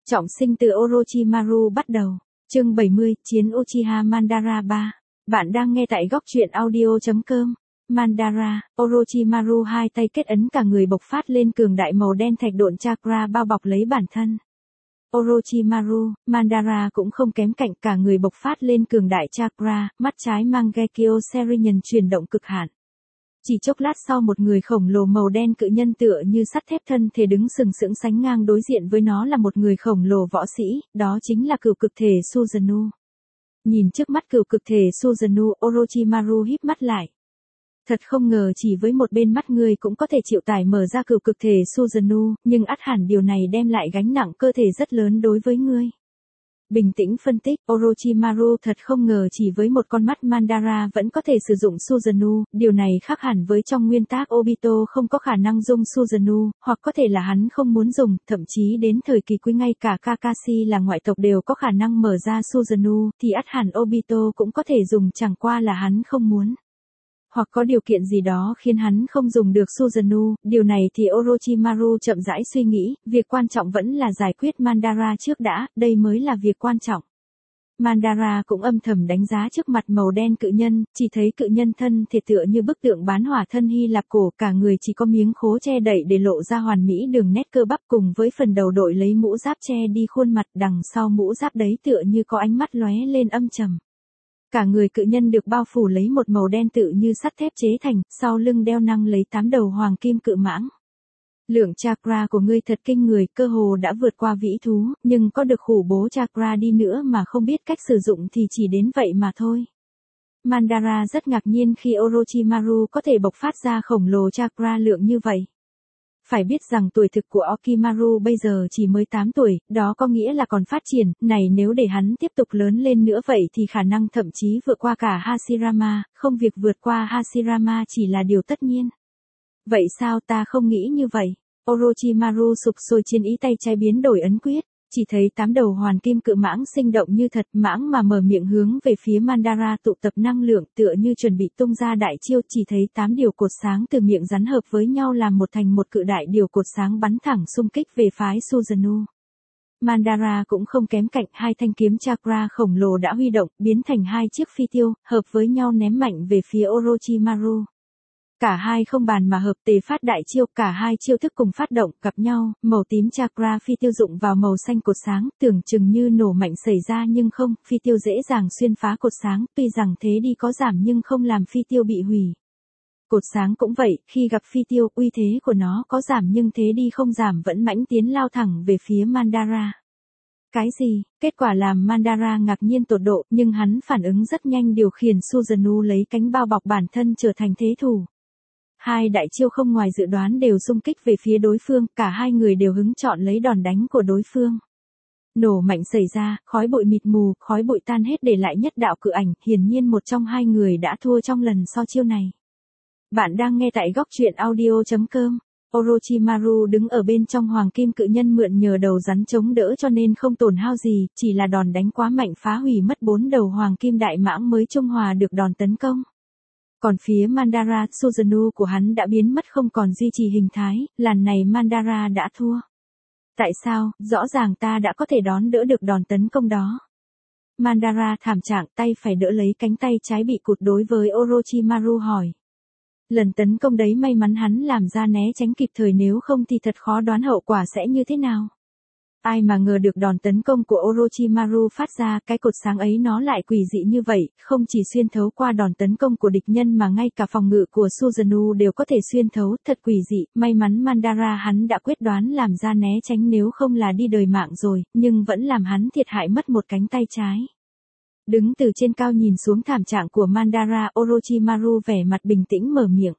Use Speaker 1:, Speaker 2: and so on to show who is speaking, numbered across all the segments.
Speaker 1: Trọng sinh từ Orochimaru bắt đầu. Chương 70, Chiến Uchiha Madara 3. Bạn đang nghe tại góc truyện audio.com. Madara, Orochimaru hai tay kết ấn cả người bộc phát lên cường đại màu đen thạch độn chakra bao bọc lấy bản thân. Orochimaru, Madara cũng không kém cạnh, cả người bộc phát lên cường đại chakra, mắt trái Mangekyo Serenion chuyển động cực hạn. Chỉ chốc lát sau một người khổng lồ màu đen cự nhân tựa như sắt thép thân thể đứng sừng sững sánh ngang đối diện với nó là một người khổng lồ võ sĩ, đó chính là cửu cực thể Susanoo. Nhìn trước mắt cửu cực thể Susanoo, Orochimaru híp mắt lại. Thật không ngờ chỉ với một bên mắt ngươi cũng có thể chịu tải mở ra cửu cực thể Susanoo, nhưng ắt hẳn điều này đem lại gánh nặng cơ thể rất lớn đối với ngươi. Bình tĩnh phân tích, Orochimaru thật không ngờ chỉ với một con mắt Madara vẫn có thể sử dụng Susanoo, điều này khác hẳn với trong nguyên tắc Obito không có khả năng dùng Susanoo, hoặc có thể là hắn không muốn dùng, thậm chí đến thời kỳ cuối ngay cả Kakashi là ngoại tộc đều có khả năng mở ra Susanoo, thì ắt hẳn Obito cũng có thể dùng, chẳng qua là hắn không muốn. Hoặc có điều kiện gì đó khiến hắn không dùng được Susanoo, điều này thì Orochimaru chậm rãi suy nghĩ, việc quan trọng vẫn là giải quyết Madara trước đã, đây mới là việc quan trọng. Madara cũng âm thầm đánh giá trước mặt màu đen cự nhân, chỉ thấy cự nhân thân thể tựa như bức tượng bán hỏa thân Hy Lạp cổ, cả người chỉ có miếng khố che đậy để lộ ra hoàn mỹ đường nét cơ bắp cùng với phần đầu đội lấy mũ giáp che đi khuôn mặt, đằng sau mũ giáp đấy tựa như có ánh mắt lóe lên âm trầm. Cả người cự nhân được bao phủ lấy một màu đen tự như sắt thép chế thành, sau lưng đeo năng lấy 8 đầu hoàng kim cự mãng. Lượng chakra của ngươi thật kinh người, cơ hồ đã vượt qua vĩ thú, nhưng có được khủng bố chakra đi nữa mà không biết cách sử dụng thì chỉ đến vậy mà thôi. Madara rất ngạc nhiên khi Orochimaru có thể bộc phát ra khổng lồ chakra lượng như vậy. Phải biết rằng tuổi thực của Orochimaru bây giờ chỉ mới 8 tuổi, đó có nghĩa là còn phát triển, này nếu để hắn tiếp tục lớn lên nữa vậy thì khả năng thậm chí vượt qua cả Hashirama, không việc vượt qua Hashirama chỉ là điều tất nhiên. Vậy sao ta không nghĩ như vậy? Orochimaru sục sôi trên ý tay trái biến đổi ấn quyết, chỉ thấy 8 đầu hoàn kim cự mãng sinh động như thật, mãng mà mở miệng hướng về phía Madara tụ tập năng lượng tựa như chuẩn bị tung ra đại chiêu, chỉ thấy 8 điều cột sáng từ miệng rắn hợp với nhau làm một thành một cự đại điều cột sáng bắn thẳng xung kích về phái Susanoo. Madara cũng không kém cạnh, hai thanh kiếm chakra khổng lồ đã huy động, biến thành hai chiếc phi tiêu, hợp với nhau ném mạnh về phía Orochimaru. Cả hai không bàn mà hợp tề phát đại chiêu, cả hai chiêu thức cùng phát động, gặp nhau, màu tím chakra phi tiêu dụng vào màu xanh cột sáng, tưởng chừng như nổ mạnh xảy ra nhưng không, phi tiêu dễ dàng xuyên phá cột sáng, tuy rằng thế đi có giảm nhưng không làm phi tiêu bị hủy. Cột sáng cũng vậy, khi gặp phi tiêu, uy thế của nó có giảm nhưng thế đi không giảm vẫn mãnh tiến lao thẳng về phía Madara. Cái gì? Kết quả làm Madara ngạc nhiên tột độ, nhưng hắn phản ứng rất nhanh điều khiển Susanoo lấy cánh bao bọc bản thân trở thành thế thủ. Hai đại chiêu không ngoài dự đoán đều xung kích về phía đối phương, cả hai người đều hứng chọn lấy đòn đánh của đối phương. Nổ mạnh xảy ra, khói bụi mịt mù, khói bụi tan hết để lại nhất đạo cự ảnh, hiển nhiên một trong hai người đã thua trong lần so chiêu này. Bạn đang nghe tại góc truyện audio.com. Orochimaru đứng ở bên trong hoàng kim cự nhân mượn nhờ đầu rắn chống đỡ cho nên không tổn hao gì, chỉ là đòn đánh quá mạnh phá hủy mất 4 đầu hoàng kim đại mãng mới trung hòa được đòn tấn công. Còn phía Madara, Susanoo của hắn đã biến mất không còn duy trì hình thái, lần này Madara đã thua. Tại sao? Rõ ràng ta đã có thể đón đỡ được đòn tấn công đó. Madara thảm trạng tay phải đỡ lấy cánh tay trái bị cụt đối với Orochimaru hỏi. Lần tấn công đấy may mắn hắn làm ra né tránh kịp thời, nếu không thì thật khó đoán hậu quả sẽ như thế nào. Ai mà ngờ được đòn tấn công của Orochimaru phát ra, cái cột sáng ấy nó lại quỷ dị như vậy, không chỉ xuyên thấu qua đòn tấn công của địch nhân mà ngay cả phòng ngự của Susanoo đều có thể xuyên thấu, thật quỷ dị, may mắn Madara hắn đã quyết đoán làm ra né tránh nếu không là đi đời mạng rồi, nhưng vẫn làm hắn thiệt hại mất một cánh tay trái. Đứng từ trên cao nhìn xuống thảm trạng của Madara, Orochimaru vẻ mặt bình tĩnh mở miệng.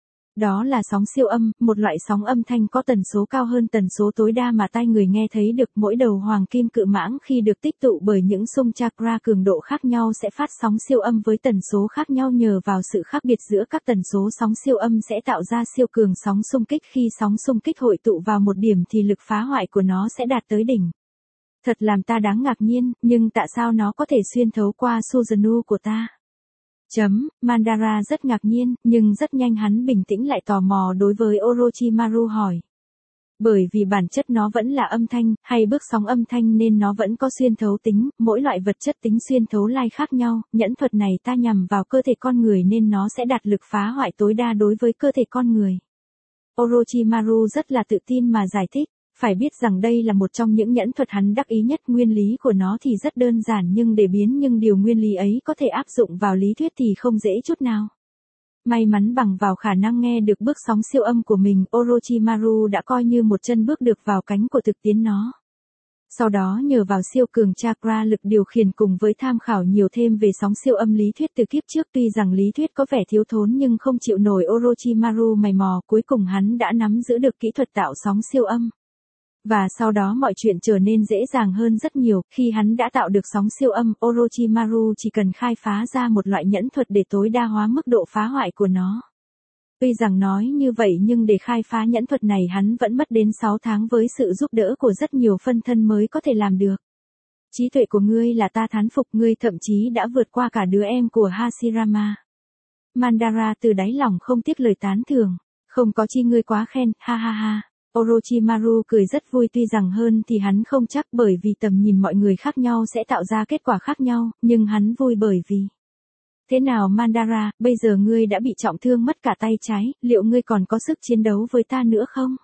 Speaker 1: Đó là sóng siêu âm, một loại sóng âm thanh có tần số cao hơn tần số tối đa mà tai người nghe thấy được. Mỗi đầu hoàng kim cự mãng khi được tích tụ bởi những xung chakra cường độ khác nhau sẽ phát sóng siêu âm với tần số khác nhau, nhờ vào sự khác biệt giữa các tần số sóng siêu âm sẽ tạo ra siêu cường sóng xung kích. Khi sóng xung kích hội tụ vào một điểm thì lực phá hoại của nó sẽ đạt tới đỉnh. Thật làm ta đáng ngạc nhiên, nhưng tại sao nó có thể xuyên thấu qua Susanoo của ta? Madara rất ngạc nhiên, nhưng rất nhanh hắn bình tĩnh lại tò mò đối với Orochimaru hỏi. Bởi vì bản chất nó vẫn là âm thanh, hay bước sóng âm thanh nên nó vẫn có xuyên thấu tính, mỗi loại vật chất tính xuyên thấu lai khác nhau, nhẫn thuật này ta nhằm vào cơ thể con người nên nó sẽ đạt lực phá hoại tối đa đối với cơ thể con người. Orochimaru rất là tự tin mà giải thích, phải biết rằng đây là một trong những nhẫn thuật hắn đắc ý nhất, nguyên lý của nó thì rất đơn giản nhưng để biến nhưng điều nguyên lý ấy có thể áp dụng vào lý thuyết thì không dễ chút nào. May mắn bằng vào khả năng nghe được bước sóng siêu âm của mình, Orochimaru đã coi như một chân bước được vào cánh của thực tiễn nó. Sau đó nhờ vào siêu cường chakra lực điều khiển cùng với tham khảo nhiều thêm về sóng siêu âm lý thuyết từ kiếp trước, tuy rằng lý thuyết có vẻ thiếu thốn nhưng không chịu nổi Orochimaru mày mò, cuối cùng hắn đã nắm giữ được kỹ thuật tạo sóng siêu âm. Và sau đó mọi chuyện trở nên dễ dàng hơn rất nhiều, khi hắn đã tạo được sóng siêu âm, Orochimaru chỉ cần khai phá ra một loại nhẫn thuật để tối đa hóa mức độ phá hoại của nó. Tuy rằng nói như vậy nhưng để khai phá nhẫn thuật này hắn vẫn mất đến 6 tháng với sự giúp đỡ của rất nhiều phân thân mới có thể làm được. Trí tuệ của ngươi là ta thán phục, ngươi thậm chí đã vượt qua cả đứa em của Hashirama. Madara từ đáy lòng không tiếc lời tán thưởng, không có chi ngươi quá khen, ha ha ha. Orochimaru cười rất vui, tuy rằng hơn thì hắn không chắc bởi vì tầm nhìn mọi người khác nhau sẽ tạo ra kết quả khác nhau, nhưng hắn vui bởi vì. Thế nào Madara, bây giờ ngươi đã bị trọng thương mất cả tay trái, liệu ngươi còn có sức chiến đấu với ta nữa không?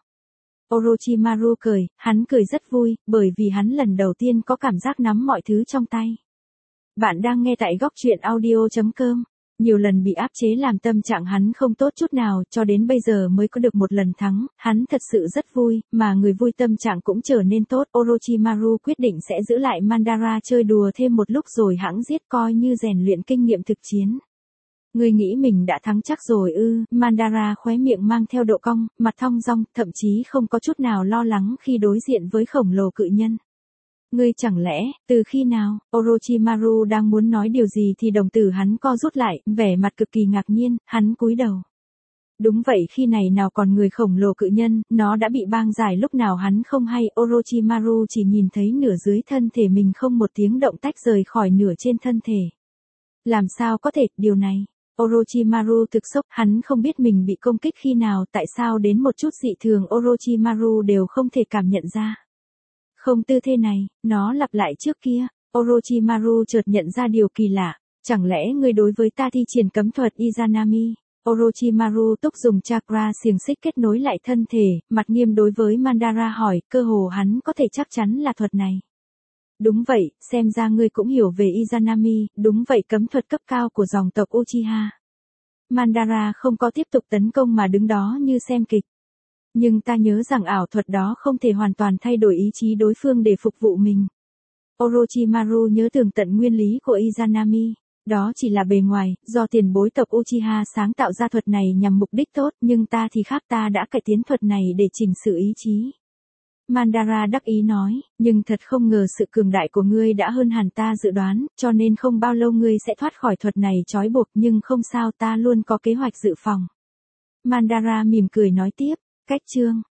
Speaker 1: Orochimaru cười, hắn cười rất vui, bởi vì hắn lần đầu tiên có cảm giác nắm mọi thứ trong tay. Bạn đang nghe tại góc truyện audio.com. Nhiều lần bị áp chế làm tâm trạng hắn không tốt chút nào, cho đến bây giờ mới có được một lần thắng, hắn thật sự rất vui, mà người vui tâm trạng cũng trở nên tốt. Orochimaru quyết định sẽ giữ lại Madara chơi đùa thêm một lúc rồi hẵng giết, coi như rèn luyện kinh nghiệm thực chiến. Ngươi nghĩ mình đã thắng chắc rồi ư? Madara khóe miệng mang theo độ cong, mặt thong dong, thậm chí không có chút nào lo lắng khi đối diện với khổng lồ cự nhân. Ngươi chẳng lẽ, từ khi nào? Orochimaru đang muốn nói điều gì thì đồng tử hắn co rút lại, vẻ mặt cực kỳ ngạc nhiên, hắn cúi đầu. Đúng vậy, khi này nào còn người khổng lồ cự nhân, nó đã bị băng giải lúc nào hắn không hay. Orochimaru chỉ nhìn thấy nửa dưới thân thể mình không một tiếng động tách rời khỏi nửa trên thân thể. Làm sao có thể, điều này? Orochimaru thực sốc, hắn không biết mình bị công kích khi nào, tại sao đến một chút dị thường Orochimaru đều không thể cảm nhận ra. Không, tư thế này, nó lặp lại trước kia. Orochimaru chợt nhận ra điều kỳ lạ, chẳng lẽ ngươi đối với ta thi triển cấm thuật Izanami? Orochimaru túc dùng chakra xiềng xích kết nối lại thân thể, mặt nghiêm đối với Madara hỏi, cơ hồ hắn có thể chắc chắn là thuật này. Đúng vậy, xem ra ngươi cũng hiểu về Izanami, đúng vậy, cấm thuật cấp cao của dòng tộc Uchiha. Madara không có tiếp tục tấn công mà đứng đó như xem kịch. Nhưng ta nhớ rằng ảo thuật đó không thể hoàn toàn thay đổi ý chí đối phương để phục vụ mình. Orochimaru nhớ tường tận nguyên lý của Izanami. Đó chỉ là bề ngoài, do tiền bối tộc Uchiha sáng tạo ra thuật này nhằm mục đích tốt, nhưng ta thì khác, ta đã cải tiến thuật này để chỉnh sự ý chí. Madara đắc ý nói, nhưng thật không ngờ sự cường đại của ngươi đã hơn hẳn ta dự đoán, cho nên không bao lâu ngươi sẽ thoát khỏi thuật này trói buộc, nhưng không sao, ta luôn có kế hoạch dự phòng. Madara mỉm cười nói tiếp, cách chương.